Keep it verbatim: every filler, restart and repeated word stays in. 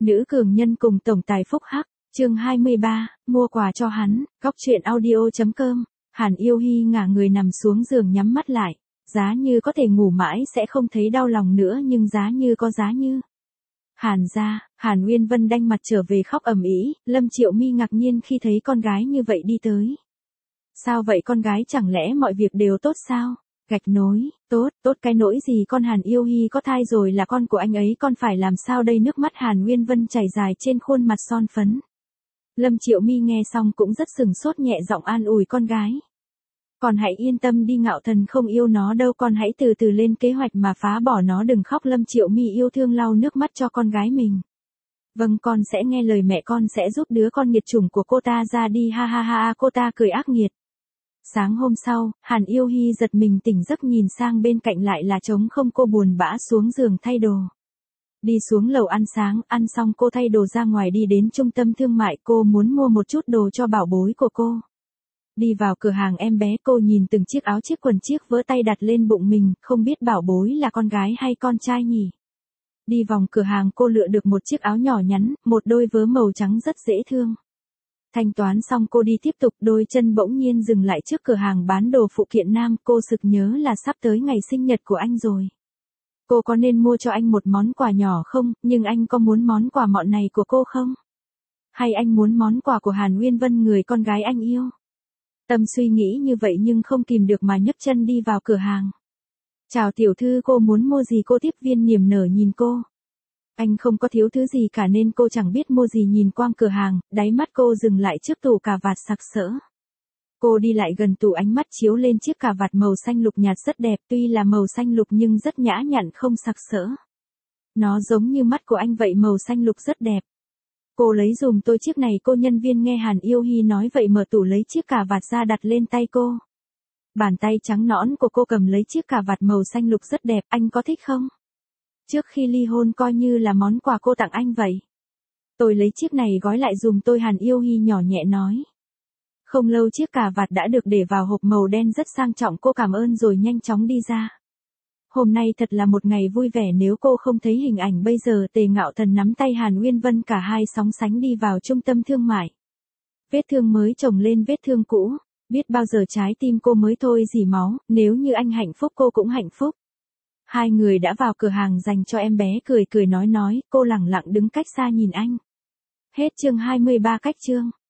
Nữ cường nhân cùng tổng tài phúc hắc, chương hai mươi ba, mua quà cho hắn, góc truyện audio.com, Hàn Yêu Hi ngả người nằm xuống giường nhắm mắt lại, giá như có thể ngủ mãi sẽ không thấy đau lòng nữa nhưng giá như có giá như. Hàn gia, Hàn Uyên Vân đanh mặt trở về khóc ầm ĩ, Lâm Triệu Mi ngạc nhiên khi thấy con gái như vậy đi tới. Sao vậy con gái, chẳng lẽ mọi việc đều tốt sao? Gạch nối, tốt, tốt cái nỗi gì, con Hàn Yêu Hi có thai rồi là con của anh ấy, con phải làm sao đây? Nước mắt Hàn Uyên Vân chảy dài trên khuôn mặt son phấn. Lâm Triệu Mi nghe xong cũng rất sừng sốt, nhẹ giọng an ủi con gái. Con hãy yên tâm đi, Ngạo Thần không yêu nó đâu, con hãy từ từ lên kế hoạch mà phá bỏ nó, đừng khóc. Lâm Triệu Mi yêu thương lau nước mắt cho con gái mình. Vâng, con sẽ nghe lời mẹ, con sẽ giúp đứa con nghiệt chủng của cô ta ra đi, ha ha ha. Cô ta cười ác nghiệt. Sáng hôm sau, Hàn Yêu Hi giật mình tỉnh giấc, nhìn sang bên cạnh lại là trống không, cô buồn bã xuống giường thay đồ. Đi xuống lầu ăn sáng, ăn xong cô thay đồ ra ngoài đi đến trung tâm thương mại, cô muốn mua một chút đồ cho bảo bối của cô. Đi vào cửa hàng em bé, cô nhìn từng chiếc áo chiếc quần chiếc vỡ tay đặt lên bụng mình, không biết bảo bối là con gái hay con trai nhỉ. Đi vòng cửa hàng cô lựa được một chiếc áo nhỏ nhắn, một đôi vớ màu trắng rất dễ thương. Thanh toán xong cô đi tiếp tục, đôi chân bỗng nhiên dừng lại trước cửa hàng bán đồ phụ kiện nam, cô sực nhớ là sắp tới ngày sinh nhật của anh rồi. Cô có nên mua cho anh một món quà nhỏ không, nhưng anh có muốn món quà mọn này của cô không? Hay anh muốn món quà của Hàn Uyên Vân, người con gái anh yêu? Tâm suy nghĩ như vậy nhưng không kìm được mà nhấc chân đi vào cửa hàng. Chào tiểu thư, cô muốn mua gì? Cô tiếp viên niềm nở nhìn cô. Anh không có thiếu thứ gì cả nên cô chẳng biết mua gì, nhìn quang cửa hàng, đáy mắt cô dừng lại trước tủ cà vạt sặc sỡ. Cô đi lại gần tủ, ánh mắt chiếu lên chiếc cà vạt màu xanh lục nhạt rất đẹp, tuy là màu xanh lục nhưng rất nhã nhặn, không sặc sỡ. Nó giống như mắt của anh vậy, màu xanh lục rất đẹp. Cô lấy dùm tôi chiếc này. Cô nhân viên nghe Hàn Yêu Hi nói vậy mở tủ lấy chiếc cà vạt ra đặt lên tay cô. Bàn tay trắng nõn của cô cầm lấy chiếc cà vạt màu xanh lục rất đẹp, anh có thích không? Trước khi ly hôn coi như là món quà cô tặng anh vậy. Tôi lấy chiếc này gói lại dùm tôi, Hàn Yêu Hi nhỏ nhẹ nói. Không lâu chiếc cà vạt đã được để vào hộp màu đen rất sang trọng, cô cảm ơn rồi nhanh chóng đi ra. Hôm nay thật là một ngày vui vẻ, nếu cô không thấy hình ảnh bây giờ Tề Ngạo Thần nắm tay Hàn Uyên Vân, cả hai sóng sánh đi vào trung tâm thương mại. Vết thương mới chồng lên vết thương cũ, biết bao giờ trái tim cô mới thôi rỉ máu, nếu như anh hạnh phúc cô cũng hạnh phúc. Hai người đã vào cửa hàng dành cho em bé, cười cười nói nói, cô lẳng lặng đứng cách xa nhìn anh. Hết chương hai mươi ba, cách chương.